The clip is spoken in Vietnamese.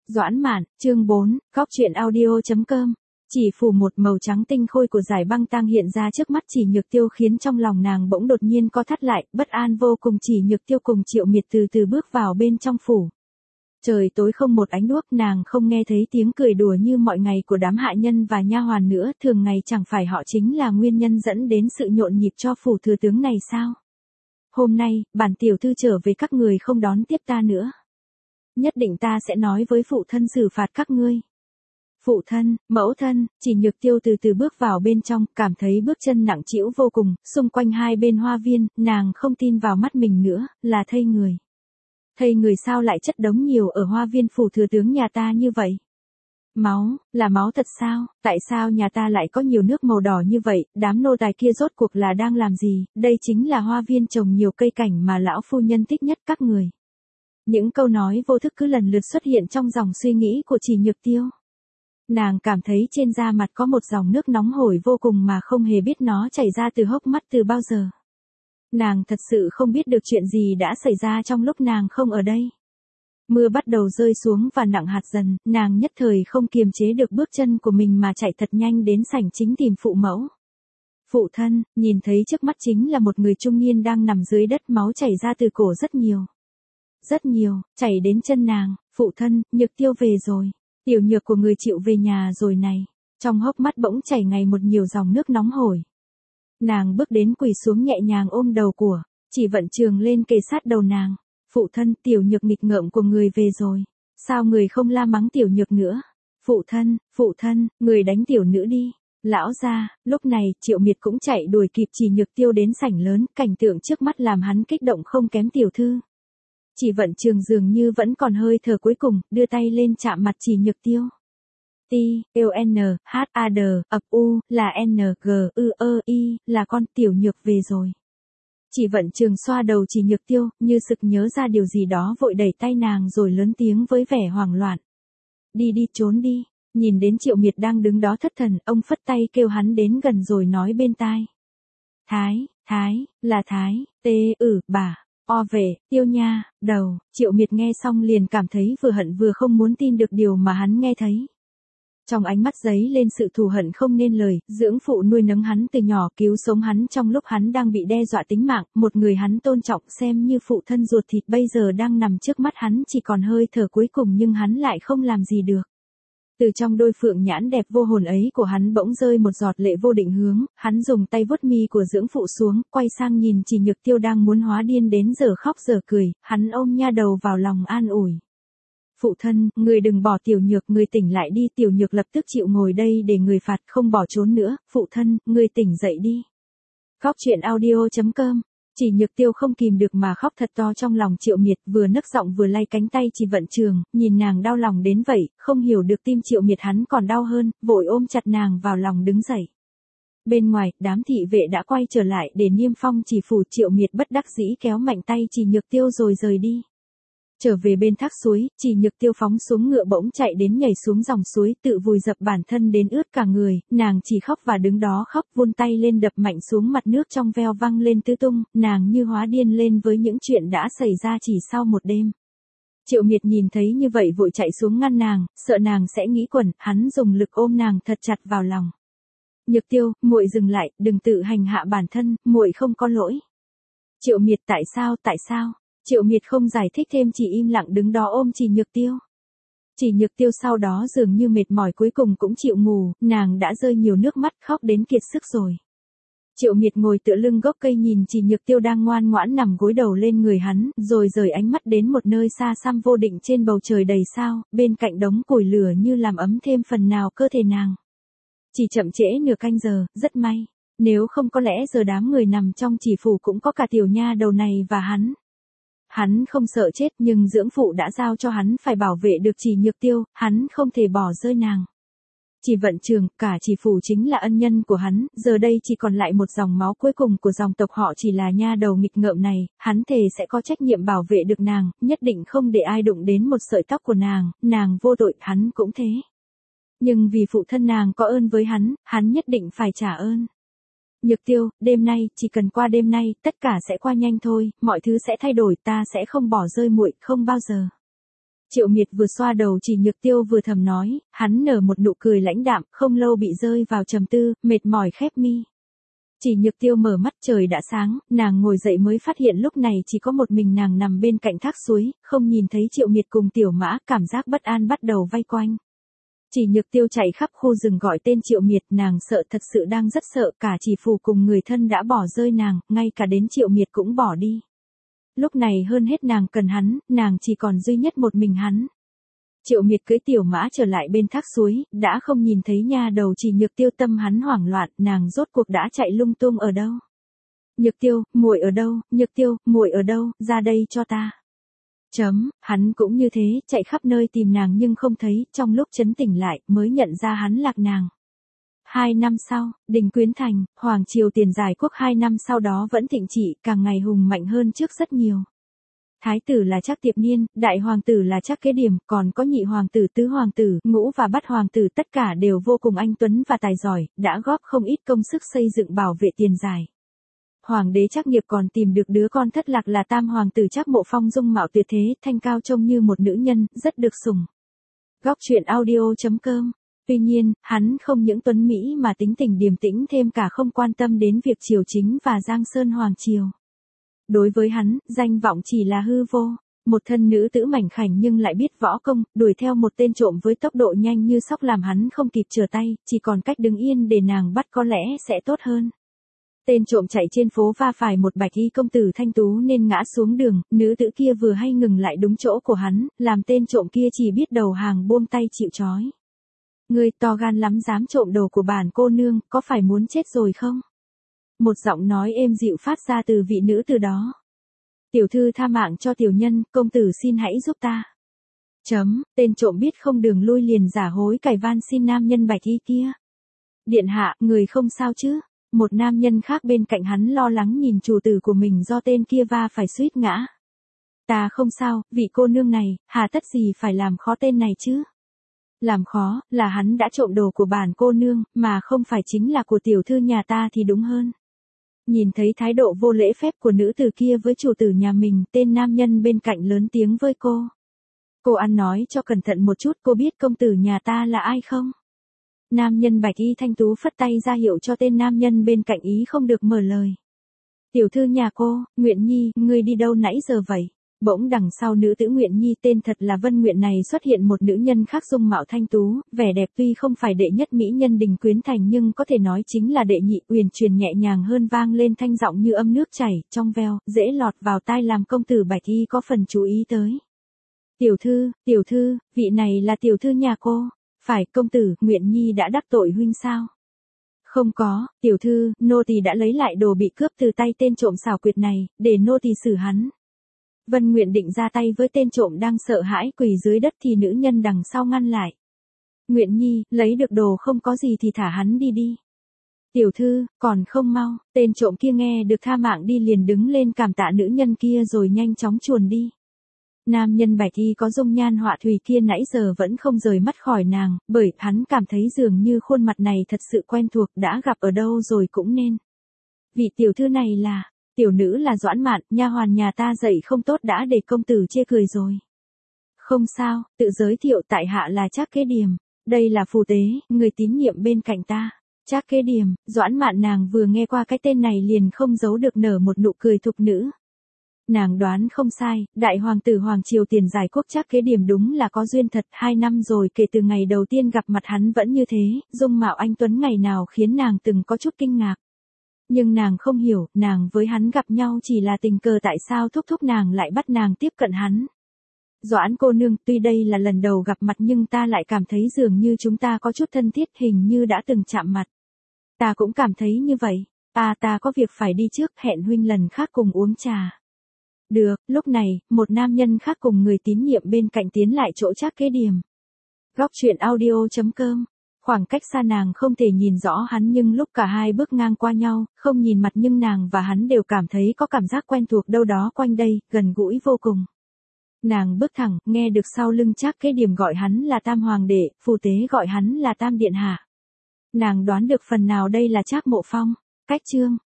Doãn Mạn, chương 4, Góc truyện audio.com. Chỉ phủ một màu trắng tinh khôi của dải băng tang hiện ra trước mắt Chỉ Nhược Tiêu khiến trong lòng nàng bỗng đột nhiên co thắt lại, bất an vô cùng. Chỉ Nhược Tiêu cùng Triệu Miệt từ từ bước vào bên trong phủ. Trời tối không một ánh đuốc, nàng không nghe thấy tiếng cười đùa như mọi ngày của đám hạ nhân và nha hoàn nữa, thường ngày chẳng phải họ chính là nguyên nhân dẫn đến sự nhộn nhịp cho phủ thừa tướng này sao? Hôm nay, bản tiểu thư trở về các người không đón tiếp ta nữa. Nhất định ta sẽ nói với phụ thân xử phạt các ngươi. Phụ thân, mẫu thân, Chỉ Nhược Tiêu từ từ bước vào bên trong, cảm thấy bước chân nặng trĩu vô cùng, xung quanh hai bên hoa viên, nàng không tin vào mắt mình nữa, là thây người. Thây người sao lại chất đống nhiều ở hoa viên phủ thừa tướng nhà ta như vậy? Máu, là máu thật sao? Tại sao nhà ta lại có nhiều nước màu đỏ như vậy? Đám nô tài kia rốt cuộc là đang làm gì? Đây chính là hoa viên trồng nhiều cây cảnh mà lão phu nhân thích nhất các người. Những câu nói vô thức cứ lần lượt xuất hiện trong dòng suy nghĩ của Chỉ Nhược Tiêu. Nàng cảm thấy trên da mặt có một dòng nước nóng hổi vô cùng mà không hề biết nó chảy ra từ hốc mắt từ bao giờ. Nàng thật sự không biết được chuyện gì đã xảy ra trong lúc nàng không ở đây. Mưa bắt đầu rơi xuống và nặng hạt dần, nàng nhất thời không kiềm chế được bước chân của mình mà chạy thật nhanh đến sảnh chính tìm phụ mẫu. Phụ thân, nhìn thấy trước mắt chính là một người trung niên đang nằm dưới đất, máu chảy ra từ cổ rất nhiều. Rất nhiều, chảy đến chân nàng. Phụ thân, Nhược Tiêu về rồi. Tiểu Nhược của người chịu về nhà rồi này. Trong hốc mắt bỗng chảy ngày một nhiều dòng nước nóng hổi. Nàng bước đến quỳ xuống nhẹ nhàng ôm đầu của Chỉ Vận Trường lên kề sát đầu nàng. Phụ thân, Tiểu Nhược nghịch ngợm của người về rồi. Sao người không la mắng Tiểu Nhược nữa? Phụ thân, người đánh tiểu nữ đi. Lão gia, lúc này Triệu Miệt cũng chạy đuổi kịp Chỉ Nhược Tiêu đến sảnh lớn, cảnh tượng trước mắt làm hắn kích động không kém tiểu thư. Chỉ Vận Trường dường như vẫn còn hơi thở cuối cùng, đưa tay lên chạm mặt Chỉ Nhược Tiêu. T-E-N-H-A-D, ập u, là N-G-U-E-I, là con Tiểu Nhược về rồi. Chỉ Vận Trường xoa đầu Chỉ Nhược Tiêu, như sực nhớ ra điều gì đó vội đẩy tay nàng rồi lớn tiếng với vẻ hoảng loạn. Đi đi, trốn đi. Nhìn đến Triệu Miệt đang đứng đó thất thần, ông phất tay kêu hắn đến gần rồi nói bên tai. Thái, là Thái, bà. O về, Tiêu nha, đầu. Triệu Miệt nghe xong liền cảm thấy vừa hận vừa không muốn tin được điều mà hắn nghe thấy. Trong ánh mắt giấy lên sự thù hận không nên lời, dưỡng phụ nuôi nấng hắn từ nhỏ, cứu sống hắn trong lúc hắn đang bị đe dọa tính mạng, một người hắn tôn trọng xem như phụ thân ruột thịt bây giờ đang nằm trước mắt hắn chỉ còn hơi thở cuối cùng nhưng hắn lại không làm gì được. Từ trong đôi phượng nhãn đẹp vô hồn ấy của hắn bỗng rơi một giọt lệ vô định hướng, hắn dùng tay vuốt mi của dưỡng phụ xuống, quay sang nhìn Chỉ Nhược Tiêu đang muốn hóa điên đến giờ khóc giờ cười, hắn ôm nha đầu vào lòng an ủi. Phụ thân, người đừng bỏ Tiểu Nhược, người tỉnh lại đi. Tiểu Nhược lập tức chịu ngồi đây để người phạt, không bỏ trốn nữa. Phụ thân, người tỉnh dậy đi. Góc truyện audio.com. Chỉ Nhược Tiêu không kìm được mà khóc thật to trong lòng Triệu Miệt, vừa nấc giọng vừa lay cánh tay Chỉ Vận Trường, nhìn nàng đau lòng đến vậy, không hiểu được tim Triệu Miệt hắn còn đau hơn, vội ôm chặt nàng vào lòng đứng dậy. Bên ngoài, đám thị vệ đã quay trở lại để niêm phong chỉ phủ. Triệu Miệt bất đắc dĩ kéo mạnh tay Chỉ Nhược Tiêu rồi rời đi. Trở về bên thác suối, Chỉ Nhược Tiêu phóng xuống ngựa bỗng chạy đến nhảy xuống dòng suối, tự vùi dập bản thân đến ướt cả người, nàng chỉ khóc và đứng đó khóc, vươn tay lên đập mạnh xuống mặt nước trong veo văng lên tứ tung, nàng như hóa điên lên với những chuyện đã xảy ra chỉ sau một đêm. Triệu Miệt nhìn thấy như vậy vội chạy xuống ngăn nàng, sợ nàng sẽ nghĩ quẩn, hắn dùng lực ôm nàng thật chặt vào lòng. Nhược Tiêu, muội dừng lại, đừng tự hành hạ bản thân, muội không có lỗi. Triệu Miệt, tại sao? Triệu Miệt không giải thích thêm, chỉ im lặng đứng đó ôm Chỉ Nhược Tiêu. Chỉ Nhược Tiêu sau đó dường như mệt mỏi cuối cùng cũng chịu ngủ, nàng đã rơi nhiều nước mắt khóc đến kiệt sức rồi. Triệu Miệt ngồi tựa lưng gốc cây nhìn Chỉ Nhược Tiêu đang ngoan ngoãn nằm gối đầu lên người hắn, rồi rời ánh mắt đến một nơi xa xăm vô định trên bầu trời đầy sao, bên cạnh đống củi lửa như làm ấm thêm phần nào cơ thể nàng. Chỉ chậm trễ nửa canh giờ, rất may. Nếu không có lẽ giờ đám người nằm trong chỉ phủ cũng có cả tiểu nha đầu này và hắn. Hắn không sợ chết nhưng dưỡng phụ đã giao cho hắn phải bảo vệ được Chỉ Nhược Tiêu, hắn không thể bỏ rơi nàng. Chỉ Vận Trường, cả chỉ phủ chính là ân nhân của hắn, giờ đây chỉ còn lại một dòng máu cuối cùng của dòng tộc họ chỉ là nha đầu nghịch ngợm này, hắn thề sẽ có trách nhiệm bảo vệ được nàng, nhất định không để ai đụng đến một sợi tóc của nàng vô tội, hắn cũng thế. Nhưng vì phụ thân nàng có ơn với hắn nhất định phải trả ơn. Nhược Tiêu, đêm nay, chỉ cần qua đêm nay, tất cả sẽ qua nhanh thôi, mọi thứ sẽ thay đổi, ta sẽ không bỏ rơi muội, không bao giờ. Triệu Miệt vừa xoa đầu Chỉ Nhược Tiêu vừa thầm nói, hắn nở một nụ cười lãnh đạm, không lâu bị rơi vào trầm tư, mệt mỏi khép mi. Chỉ Nhược Tiêu mở mắt, trời đã sáng, nàng ngồi dậy mới phát hiện lúc này chỉ có một mình nàng nằm bên cạnh thác suối, không nhìn thấy Triệu Miệt cùng Tiểu Mã, cảm giác bất an bắt đầu vây quanh. Chỉ Nhược Tiêu chạy khắp khu rừng gọi tên Triệu Miệt, nàng sợ, thật sự đang rất sợ, cả Chỉ Phù cùng người thân đã bỏ rơi nàng, ngay cả đến Triệu Miệt cũng bỏ đi. Lúc này hơn hết nàng cần hắn, nàng chỉ còn duy nhất một mình hắn. Triệu Miệt cưỡi Tiểu Mã trở lại bên thác suối, đã không nhìn thấy nha đầu Chỉ Nhược Tiêu, tâm hắn hoảng loạn, nàng rốt cuộc đã chạy lung tung ở đâu? Nhược Tiêu, muội ở đâu? Nhược Tiêu, muội ở đâu? Ra đây cho ta. Hắn cũng như thế, chạy khắp nơi tìm nàng nhưng không thấy, trong lúc trấn tỉnh lại, mới nhận ra hắn lạc nàng. 2 năm sau, Đình Quyến Thành, Hoàng triều Tiền Giải Quốc 2 năm sau đó vẫn thịnh trị, càng ngày hùng mạnh hơn trước rất nhiều. Thái tử là Trác Tiệp Niên, đại hoàng tử là Trác Kế Điểm, còn có nhị hoàng tử, tứ hoàng tử, ngũ và bát hoàng tử, tất cả đều vô cùng anh tuấn và tài giỏi, đã góp không ít công sức xây dựng bảo vệ Tiền Giải. Hoàng đế Trác Nghiệp còn tìm được đứa con thất lạc là tam hoàng tử Trác Mộ Phong, dung mạo tuyệt thế, thanh cao trông như một nữ nhân, rất được sủng. Góc truyện audio.com. Tuy nhiên, hắn không những tuấn mỹ mà tính tình điềm tĩnh, thêm cả không quan tâm đến việc triều chính và Giang Sơn hoàng triều. Đối với hắn, danh vọng chỉ là hư vô. Một thân nữ tử mảnh khảnh nhưng lại biết võ công, đuổi theo một tên trộm với tốc độ nhanh như sóc làm hắn không kịp trở tay, chỉ còn cách đứng yên để nàng bắt có lẽ sẽ tốt hơn. Tên trộm chạy trên phố va phải một bạch y công tử thanh tú nên ngã xuống đường, nữ tử kia vừa hay ngừng lại đúng chỗ của hắn, làm tên trộm kia chỉ biết đầu hàng buông tay chịu trói. Ngươi to gan lắm dám trộm đồ của bản cô nương, có phải muốn chết rồi không? Một giọng nói êm dịu phát ra từ vị nữ tử đó. Tiểu thư tha mạng cho tiểu nhân, công tử xin hãy giúp ta. Tên trộm biết không đường lui liền giả hối cải van xin nam nhân bạch y kia. Điện hạ, người không sao chứ? Một nam nhân khác bên cạnh hắn lo lắng nhìn chủ tử của mình do tên kia va phải suýt ngã. Ta không sao, vị cô nương này, hà tất gì phải làm khó tên này chứ? Làm khó, là hắn đã trộm đồ của bản cô nương, mà không phải chính là của tiểu thư nhà ta thì đúng hơn. Nhìn thấy thái độ vô lễ phép của nữ tử kia với chủ tử nhà mình, tên nam nhân bên cạnh lớn tiếng với cô. Cô ăn nói cho cẩn thận một chút, cô biết công tử nhà ta là ai không? Nam nhân bạch y thanh tú phất tay ra hiệu cho tên nam nhân bên cạnh ý không được mở lời. Tiểu thư nhà cô, Nguyện Nhi, ngươi đi đâu nãy giờ vậy? Bỗng đằng sau nữ tử Nguyện Nhi tên thật là Vân Nguyện này xuất hiện một nữ nhân khác dung mạo thanh tú, vẻ đẹp tuy không phải đệ nhất mỹ nhân Đình Quyến Thành nhưng có thể nói chính là đệ nhị, uyển chuyển nhẹ nhàng hơn, vang lên thanh giọng như âm nước chảy, trong veo, dễ lọt vào tai làm công tử bạch y có phần chú ý tới. Tiểu thư, vị này là tiểu thư nhà cô. Phải, công tử, Nguyện Nhi đã đắc tội huynh sao? Không có, tiểu thư, nô tỳ đã lấy lại đồ bị cướp từ tay tên trộm xảo quyệt này, để nô tỳ xử hắn. Vân Nguyện định ra tay với tên trộm đang sợ hãi quỳ dưới đất thì nữ nhân đằng sau ngăn lại. Nguyện Nhi, lấy được đồ không có gì thì thả hắn đi đi. Tiểu thư, còn không mau, tên trộm kia nghe được tha mạng đi liền đứng lên cảm tạ nữ nhân kia rồi nhanh chóng chuồn đi. Nam nhân bạch y có dung nhan họa thủy kia nãy giờ vẫn không rời mắt khỏi nàng, bởi hắn cảm thấy dường như khuôn mặt này thật sự quen thuộc, đã gặp ở đâu rồi cũng nên. Vị tiểu thư này là, tiểu nữ là Doãn Mạn, nha hoàn nhà ta dạy không tốt đã để công tử chê cười rồi. Không sao, tự giới thiệu, tại hạ là Trác Kế Điểm, đây là phù tế, người tín nhiệm bên cạnh ta. Trác Kế Điểm, Doãn Mạn nàng vừa nghe qua cái tên này liền không giấu được nở một nụ cười thục nữ. Nàng đoán không sai, đại hoàng tử Hoàng triều Tiền Giải Quốc Trác Kế Điểm đúng là có duyên thật, 2 năm rồi kể từ ngày đầu tiên gặp mặt hắn vẫn như thế, dung mạo anh tuấn ngày nào khiến nàng từng có chút kinh ngạc. Nhưng nàng không hiểu, nàng với hắn gặp nhau chỉ là tình cờ, tại sao thúc thúc nàng lại bắt nàng tiếp cận hắn. Doãn cô nương, tuy đây là lần đầu gặp mặt nhưng ta lại cảm thấy dường như chúng ta có chút thân thiết, hình như đã từng chạm mặt. Ta cũng cảm thấy như vậy, ta có việc phải đi trước, hẹn huynh lần khác cùng uống trà. Được, lúc này, một nam nhân khác cùng người tín nhiệm bên cạnh tiến lại chỗ Trác Kế Điểm. Góc truyện audio.com. Khoảng cách xa nàng không thể nhìn rõ hắn nhưng lúc cả hai bước ngang qua nhau, không nhìn mặt nhưng nàng và hắn đều cảm thấy có cảm giác quen thuộc đâu đó quanh đây, gần gũi vô cùng. Nàng bước thẳng, nghe được sau lưng Trác Kế Điểm gọi hắn là Tam Hoàng đệ, phù tế gọi hắn là Tam Điện Hạ. Nàng đoán được phần nào đây là Trác Mộ Phong. Cách chương